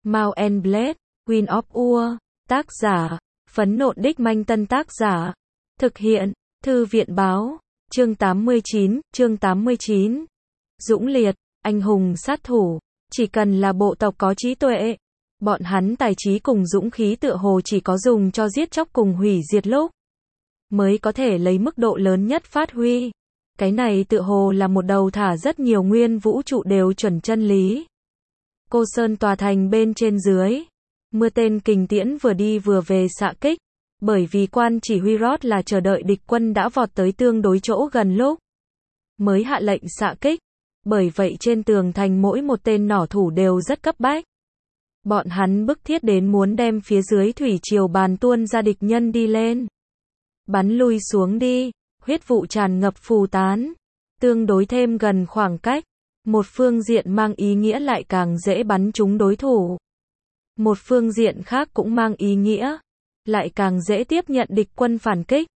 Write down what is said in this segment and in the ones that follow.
Mount and Blade, Queen of War, tác giả, Phấn Nộn Đích Manh Tân tác giả, thực hiện, Thư viện báo, chương 89, Dũng Liệt, anh hùng sát thủ, chỉ cần là bộ tộc có trí tuệ, bọn hắn tài trí cùng dũng khí tựa hồ chỉ có dùng cho giết chóc cùng hủy diệt lúc, mới có thể lấy mức độ lớn nhất phát huy. Cái này tựa hồ là một đầu thả rất nhiều nguyên vũ trụ đều chuẩn chân lý. Cô Sơn tòa thành bên trên dưới, mưa tên kình tiễn vừa đi vừa về xạ kích, bởi vì quan chỉ huy Rod là chờ đợi địch quân đã vọt tới tương đối chỗ gần lúc, mới hạ lệnh xạ kích, bởi vậy trên tường thành mỗi một tên nỏ thủ đều rất cấp bách. Bọn hắn bức thiết đến muốn đem phía dưới thủy triều bàn tuôn ra địch nhân đi lên. Bắn lui xuống đi, huyết vụ tràn ngập phù tán, tương đối thêm gần khoảng cách, một phương diện mang ý nghĩa lại càng dễ bắn trúng đối thủ. Một phương diện khác cũng mang ý nghĩa, lại càng dễ tiếp nhận địch quân phản kích.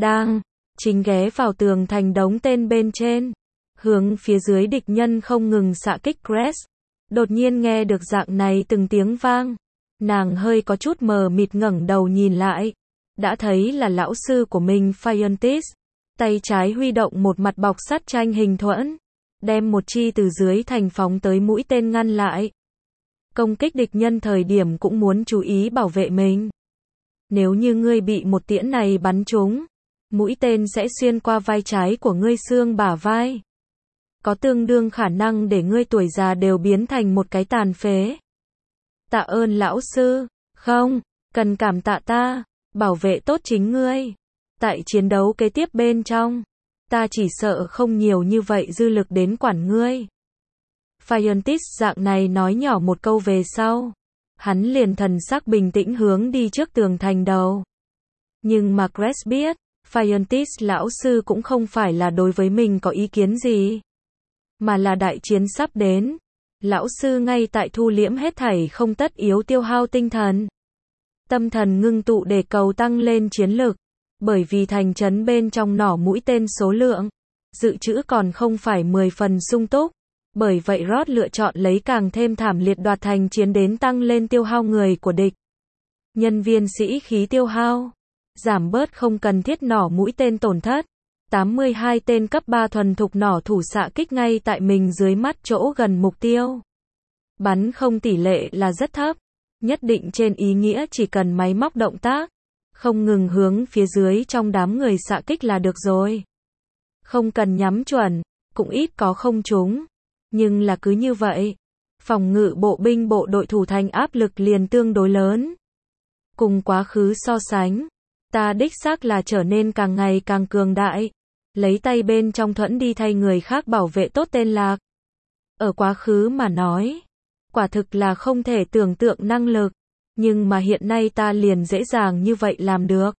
Chính ghé vào tường thành đống tên bên trên, hướng phía dưới địch nhân không ngừng xạ kích Crest. Đột nhiên nghe được dạng này từng tiếng vang, nàng hơi có chút mờ mịt ngẩng đầu nhìn lại, đã thấy là lão sư của mình Phiontis, tay trái huy động một mặt bọc sắt tranh hình thuẫn, đem một chi từ dưới thành phóng tới mũi tên ngăn lại. Công kích địch nhân thời điểm cũng muốn chú ý bảo vệ mình. Nếu như ngươi bị một tiễn này bắn trúng, mũi tên sẽ xuyên qua vai trái của ngươi xương bả vai. Có tương đương khả năng để ngươi tuổi già đều biến thành một cái tàn phế. Tạ ơn lão sư, không, cần cảm tạ ta, bảo vệ tốt chính ngươi. Tại chiến đấu kế tiếp bên trong, ta chỉ sợ không nhiều như vậy dư lực đến quản ngươi. Phiontis dạng này nói nhỏ một câu về sau, hắn liền thần sắc bình tĩnh hướng đi trước tường thành đầu. Nhưng mà Crest biết, Phiontis lão sư cũng không phải là đối với mình có ý kiến gì, mà là đại chiến sắp đến. Lão sư ngay tại thu liễm hết thảy không tất yếu tiêu hao tinh thần. Tâm thần ngưng tụ để cầu tăng lên chiến lực, bởi vì thành trấn bên trong nỏ mũi tên số lượng, dự trữ còn không phải 10 phần sung túc. Bởi vậy Rod lựa chọn lấy càng thêm thảm liệt đoạt thành chiến đến tăng lên tiêu hao người của địch. Nhân viên sĩ khí tiêu hao, giảm bớt không cần thiết nỏ mũi tên tổn thất. 82 tên cấp 3 thuần thục nỏ thủ xạ kích ngay tại mình dưới mắt chỗ gần mục tiêu. Bắn không tỷ lệ là rất thấp, nhất định trên ý nghĩa chỉ cần máy móc động tác, không ngừng hướng phía dưới trong đám người xạ kích là được rồi. Không cần nhắm chuẩn, cũng ít có không trúng. Nhưng là cứ như vậy, phòng ngự bộ binh bộ đội thủ thành áp lực liền tương đối lớn. Cùng quá khứ so sánh, ta đích xác là trở nên càng ngày càng cường đại, lấy tay bên trong thuẫn đi thay người khác bảo vệ tốt tên lạc. Ở quá khứ mà nói, quả thực là không thể tưởng tượng năng lực, nhưng mà hiện nay ta liền dễ dàng như vậy làm được.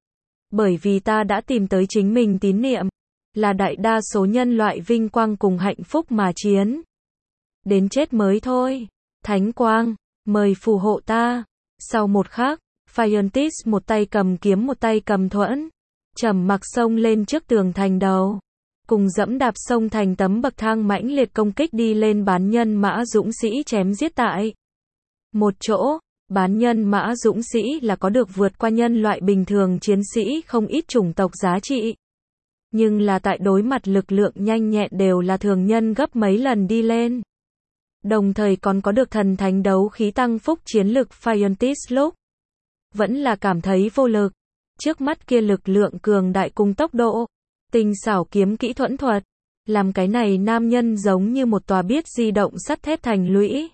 Bởi vì ta đã tìm tới chính mình tín niệm, là đại đa số nhân loại vinh quang cùng hạnh phúc mà chiến. Đến chết mới thôi. Thánh quang, mời phù hộ ta. Sau một khắc, Phiontis một tay cầm kiếm một tay cầm thuẫn, trầm mặc xông lên trước tường thành đầu, cùng dẫm đạp sông thành tấm bậc thang mãnh liệt công kích đi lên bán nhân mã dũng sĩ chém giết tại một chỗ. Bán nhân mã dũng sĩ là có được vượt qua nhân loại bình thường chiến sĩ không ít chủng tộc giá trị. Nhưng là tại đối mặt lực lượng nhanh nhẹn đều là thường nhân gấp mấy lần đi lên. Đồng thời còn có được thần thánh đấu khí tăng phúc chiến lực Phiontis lúc vẫn là cảm thấy vô lực. Trước mắt kia lực lượng cường đại cùng tốc độ, tinh xảo kiếm kỹ thuẫn thuật, làm cái này nam nhân giống như một tòa biết di động sắt thép thành lũy.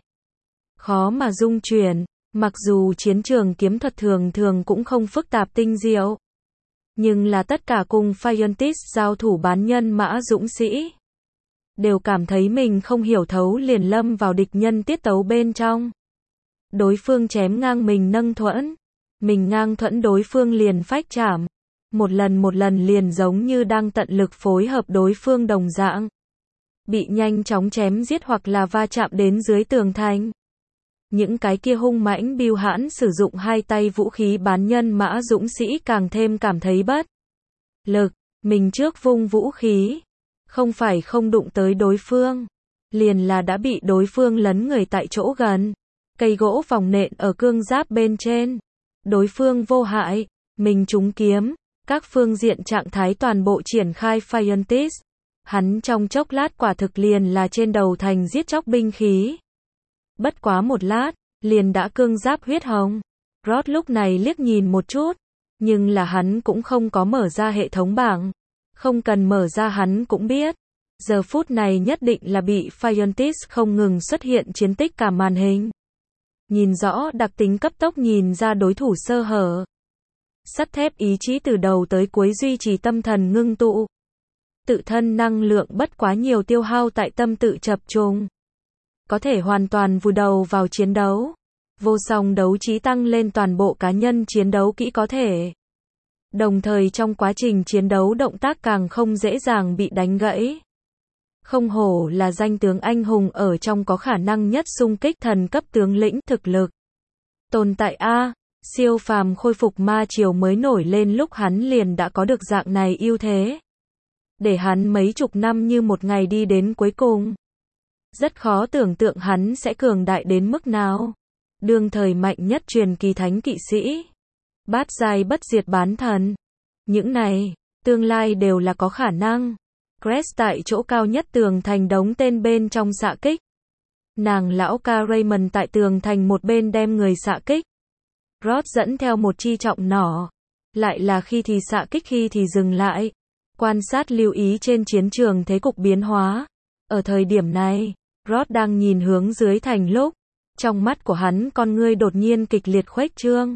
Khó mà dung chuyển, mặc dù chiến trường kiếm thuật thường thường cũng không phức tạp tinh diệu. Nhưng là tất cả cùng Phiontis giao thủ bán nhân mã dũng sĩ, đều cảm thấy mình không hiểu thấu liền lâm vào địch nhân tiết tấu bên trong. Đối phương chém ngang mình nâng thuẫn, mình ngang thuẫn đối phương liền phách chạm. Một lần liền giống như đang tận lực phối hợp đối phương đồng dạng. Bị nhanh chóng chém giết hoặc là va chạm đến dưới tường thành. Những cái kia hung mãnh bưu hãn sử dụng hai tay vũ khí bán nhân mã dũng sĩ càng thêm cảm thấy bất lực. Mình trước vung vũ khí, không phải không đụng tới đối phương, liền là đã bị đối phương lấn người tại chỗ gần. Cây gỗ vòng nện ở cương giáp bên trên. Đối phương vô hại, mình trúng kiếm, các phương diện trạng thái toàn bộ triển khai Faientis. Hắn trong chốc lát quả thực liền là trên đầu thành giết chóc binh khí. Bất quá một lát, liền đã cương giáp huyết hồng. Rod lúc này liếc nhìn một chút, nhưng là hắn cũng không có mở ra hệ thống bảng. Không cần mở ra hắn cũng biết. Giờ phút này nhất định là bị Faientis không ngừng xuất hiện chiến tích cả màn hình. Nhìn rõ đặc tính cấp tốc nhìn ra đối thủ sơ hở. Sắt thép ý chí từ đầu tới cuối duy trì tâm thần ngưng tụ. Tự thân năng lượng bất quá nhiều tiêu hao tại tâm tự chập trùng. Có thể hoàn toàn vùi đầu vào chiến đấu. Vô song đấu trí tăng lên toàn bộ cá nhân chiến đấu kỹ có thể. Đồng thời trong quá trình chiến đấu động tác càng không dễ dàng bị đánh gãy. Không hổ là danh tướng anh hùng ở trong có khả năng nhất xung kích thần cấp tướng lĩnh thực lực. Tồn tại A, siêu phàm khôi phục ma triều mới nổi lên lúc hắn liền đã có được dạng này ưu thế. Để hắn mấy chục năm như một ngày đi đến cuối cùng. Rất khó tưởng tượng hắn sẽ cường đại đến mức nào. Đương thời mạnh nhất truyền kỳ thánh kỵ sĩ. Bát giai bất diệt bán thần. Những này, tương lai đều là có khả năng. Crest tại chỗ cao nhất tường thành đống tên bên trong xạ kích. Nàng lão ca Raymond tại tường thành một bên đem người xạ kích. Rod dẫn theo một chi trọng nỏ. Lại là khi thì xạ kích khi thì dừng lại. Quan sát lưu ý trên chiến trường thế cục biến hóa. Ở thời điểm này, Rod đang nhìn hướng dưới thành lúc. Trong mắt của hắn con ngươi đột nhiên kịch liệt khuếch trương.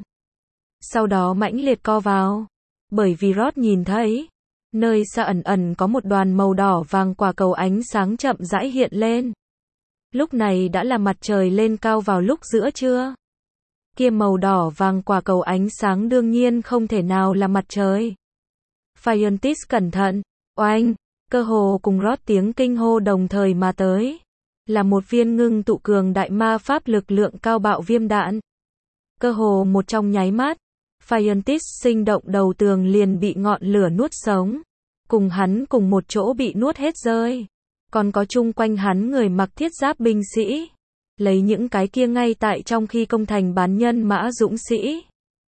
Sau đó mãnh liệt co vào. Bởi vì Rod nhìn thấy. Nơi xa ẩn ẩn có một đoàn màu đỏ vàng quả cầu ánh sáng chậm rãi hiện lên. Lúc này đã là mặt trời lên cao vào lúc giữa trưa. Kia màu đỏ vàng quả cầu ánh sáng đương nhiên không thể nào là mặt trời. Faientis cẩn thận, oanh, cơ hồ cùng Rod tiếng kinh hô đồng thời mà tới. Là một viên ngưng tụ cường đại ma pháp lực lượng cao bạo viêm đạn. Cơ hồ một trong nháy mắt, Faientis sinh động đầu tường liền bị ngọn lửa nuốt sống. Cùng hắn cùng một chỗ bị nuốt hết rơi. Còn có chung quanh hắn người mặc thiết giáp binh sĩ. Lấy những cái kia ngay tại trong khi công thành bán nhân mã dũng sĩ.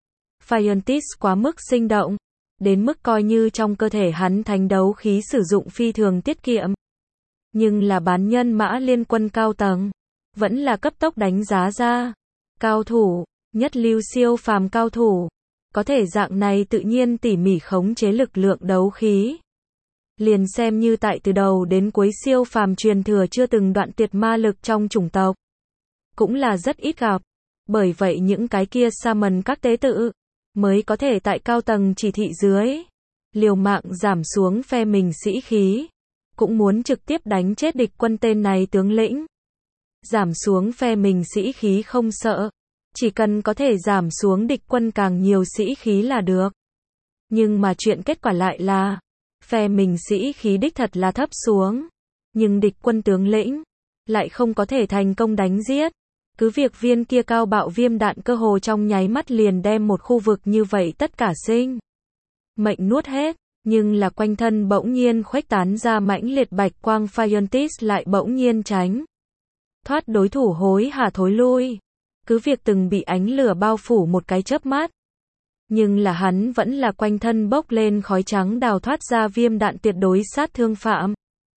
Faientis quá mức sinh động. Đến mức coi như trong cơ thể hắn thánh đấu khí sử dụng phi thường tiết kiệm. Nhưng là bán nhân mã liên quân cao tầng. Vẫn là cấp tốc đánh giá ra. Cao thủ, nhất lưu siêu phàm cao thủ. Có thể dạng này tự nhiên tỉ mỉ khống chế lực lượng đấu khí. Liền xem như tại từ đầu đến cuối siêu phàm truyền thừa chưa từng đoạn tuyệt ma lực trong chủng tộc. Cũng là rất ít gặp. Bởi vậy những cái kia summon các tế tự. Mới có thể tại cao tầng chỉ thị dưới. Liều mạng giảm xuống phe mình sĩ khí. Cũng muốn trực tiếp đánh chết địch quân tên này tướng lĩnh. Giảm xuống phe mình sĩ khí không sợ. Chỉ cần có thể giảm xuống địch quân càng nhiều sĩ khí là được. Nhưng mà chuyện kết quả lại là phe mình sĩ khí đích thật là thấp xuống. Nhưng địch quân tướng lĩnh lại không có thể thành công đánh giết. Cứ việc viên kia cao bạo viêm đạn cơ hồ trong nháy mắt liền đem một khu vực như vậy tất cả sinh mệnh nuốt hết. Nhưng là quanh thân bỗng nhiên khuếch tán ra mãnh liệt bạch quang. Faientis lại bỗng nhiên tránh thoát đối thủ hối hả thối lui. Cứ việc từng bị ánh lửa bao phủ một cái chớp mắt. Nhưng là hắn vẫn là quanh thân bốc lên khói trắng đào thoát ra viêm đạn tuyệt đối sát thương phạm.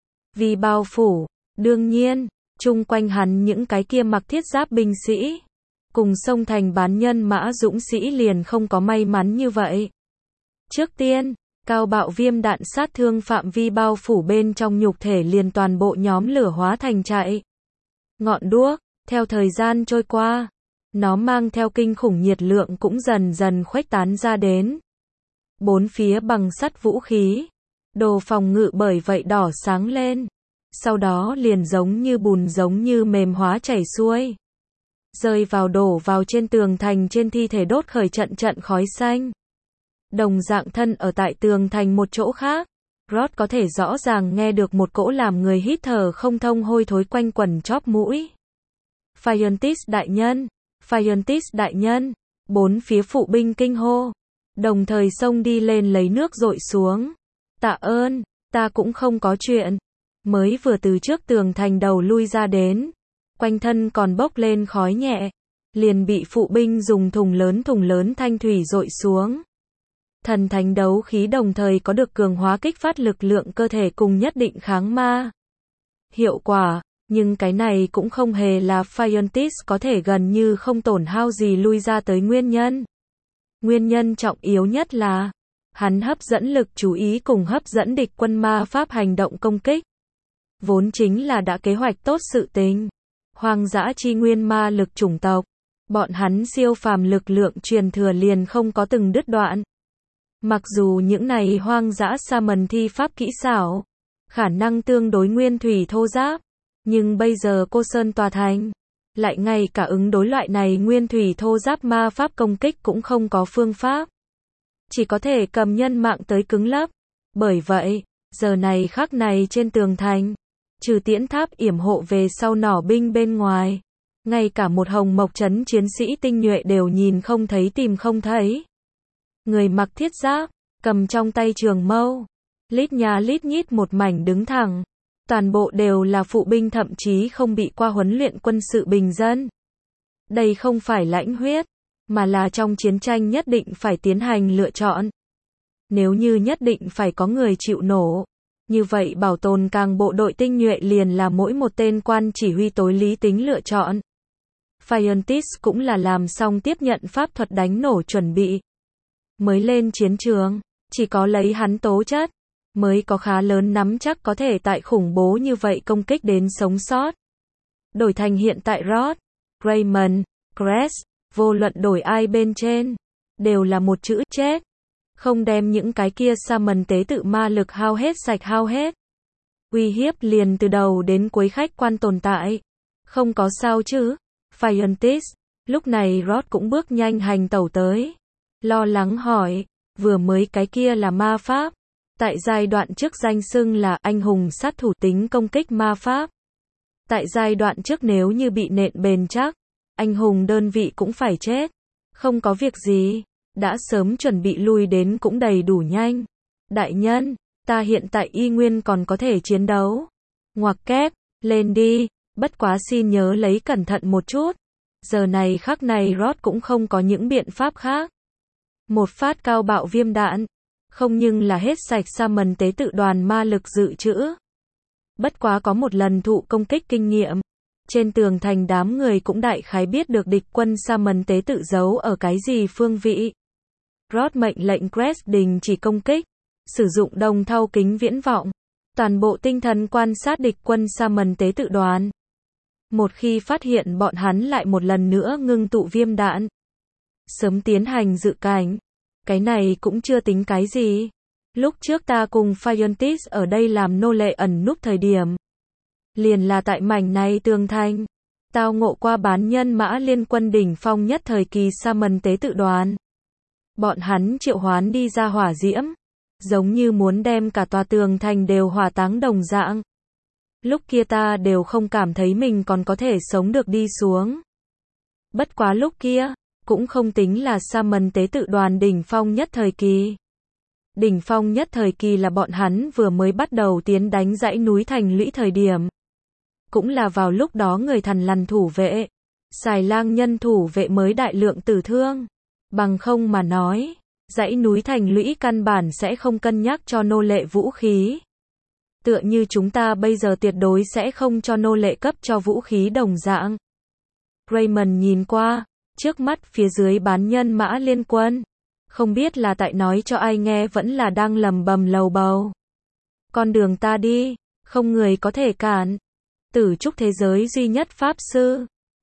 Vì bao phủ, đương nhiên, chung quanh hắn những cái kia mặc thiết giáp binh sĩ. Cùng xông thành bán nhân mã dũng sĩ liền không có may mắn như vậy. Trước tiên, cao bạo viêm đạn sát thương phạm vi bao phủ bên trong nhục thể liền toàn bộ nhóm lửa hóa thành chạy. Ngọn đuốc, theo thời gian trôi qua. Nó mang theo kinh khủng nhiệt lượng cũng dần dần khuếch tán ra đến. Bốn phía bằng sắt vũ khí. Đồ phòng ngự bởi vậy đỏ sáng lên. Sau đó liền giống như bùn giống như mềm hóa chảy xuôi. Rơi vào đổ vào trên tường thành trên thi thể đốt khởi trận trận khói xanh. Đồng dạng thân ở tại tường thành một chỗ khác. Rod có thể rõ ràng nghe được một cỗ làm người hít thở không thông hôi thối quanh quẩn chóp mũi. Faientis đại nhân. Faientis đại nhân, bốn phía phụ binh kinh hô, đồng thời xông đi lên lấy nước dội xuống. Tạ ơn, ta cũng không có chuyện. Mới vừa từ trước tường thành đầu lui ra đến, quanh thân còn bốc lên khói nhẹ, liền bị phụ binh dùng thùng lớn thanh thủy dội xuống. Thần thánh đấu khí đồng thời có được cường hóa kích phát lực lượng cơ thể cùng nhất định kháng ma hiệu quả, nhưng cái này cũng không hề là Fiontis có thể gần như không tổn hao gì lui ra tới nguyên nhân. Nguyên nhân trọng yếu nhất là hắn hấp dẫn lực chú ý cùng hấp dẫn địch quân ma pháp hành động công kích. Vốn chính là đã kế hoạch tốt sự tình. Hoang dã chi nguyên ma lực chủng tộc, bọn hắn siêu phàm lực lượng truyền thừa liền không có từng đứt đoạn. Mặc dù những này hoang dã Shaman thi pháp kỹ xảo, khả năng tương đối nguyên thủy thô giáp, nhưng bây giờ Cô Sơn tòa thành, lại ngay cả ứng đối loại này nguyên thủy thô giáp ma pháp công kích cũng không có phương pháp. Chỉ có thể cầm nhân mạng tới cứng lấp. Bởi vậy, giờ này khắc này trên tường thành, trừ tiễn tháp yểm hộ về sau nỏ binh bên ngoài, ngay cả một hồng mộc trấn chiến sĩ tinh nhuệ đều nhìn không thấy tìm không thấy. Người mặc thiết giáp, cầm trong tay trường mâu, lít nhà lít nhít một mảnh đứng thẳng, toàn bộ đều là phụ binh thậm chí không bị qua huấn luyện quân sự bình dân. Đây không phải lãnh huyết, mà là trong chiến tranh nhất định phải tiến hành lựa chọn. Nếu như nhất định phải có người chịu nổ, như vậy bảo tồn càng bộ đội tinh nhuệ liền là mỗi một tên quan chỉ huy tối lý tính lựa chọn. Fiontis cũng là làm xong tiếp nhận pháp thuật đánh nổ chuẩn bị. Mới lên chiến trường, chỉ có lấy hắn tố chất, mới có khá lớn nắm chắc có thể tại khủng bố như vậy công kích đến sống sót. Đổi thành hiện tại Rod, Raymond, Cress, vô luận đổi ai bên trên, đều là một chữ chết. Không đem những cái kia Shaman tế tự ma lực hao hết. Uy hiếp liền từ đầu đến cuối khách quan tồn tại. Không có sao chứ. Fiontis, lúc này Rod cũng bước nhanh hành tẩu tới. Lo lắng hỏi, vừa mới cái kia là ma pháp. Tại giai đoạn trước danh xưng là anh hùng sát thủ tính công kích ma pháp. Tại giai đoạn trước nếu như bị nện bền chắc, anh hùng đơn vị cũng phải chết. Không có việc gì, đã sớm chuẩn bị lui đến cũng đầy đủ nhanh. Đại nhân, ta hiện tại y nguyên còn có thể chiến đấu. Ngoặc kép, lên đi, bất quá xin nhớ lấy cẩn thận một chút. Giờ này khắc này Rod cũng không có những biện pháp khác. Một phát cao bạo viêm đạn, không nhưng là hết sạch Shaman tế tự đoàn ma lực dự trữ. Bất quá có một lần thụ công kích kinh nghiệm. Trên tường thành đám người cũng đại khái biết được địch quân Shaman tế tự giấu ở cái gì phương vị. Rod mệnh lệnh Cress đình chỉ công kích, sử dụng đồng thau kính viễn vọng, toàn bộ tinh thần quan sát địch quân Shaman tế tự đoàn. Một khi phát hiện bọn hắn lại một lần nữa ngưng tụ viêm đạn, sớm tiến hành dự cảnh. Cái này cũng chưa tính cái gì. Lúc trước ta cùng Fiontis ở đây làm nô lệ ẩn núp thời điểm, liền là tại mảnh này tường thành, tao ngộ qua bán nhân mã liên quân đỉnh phong nhất thời kỳ Shaman tế tự đoàn. Bọn hắn triệu hoán đi ra hỏa diễm, giống như muốn đem cả tòa tường thành đều hỏa táng đồng dạng. Lúc kia ta đều không cảm thấy mình còn có thể sống được đi xuống. Bất quá lúc kia, cũng không tính là Shaman tế tự đoàn đỉnh phong nhất thời kỳ. Đỉnh phong nhất thời kỳ là bọn hắn vừa mới bắt đầu tiến đánh dãy núi thành lũy thời điểm. Cũng là vào lúc đó người Thằn Lằn thủ vệ, Xài Lang nhân thủ vệ mới đại lượng tử thương. Bằng không mà nói, dãy núi thành lũy căn bản sẽ không cân nhắc cho nô lệ vũ khí. Tựa như chúng ta bây giờ tuyệt đối sẽ không cho nô lệ cấp cho vũ khí đồng dạng. Raymond nhìn qua, trước mắt phía dưới bán nhân mã liên quân. Không biết là tại nói cho ai nghe vẫn là đang lầm bầm lầu bầu. Con đường ta đi, không người có thể cản. Tử trúc thế giới duy nhất pháp sư,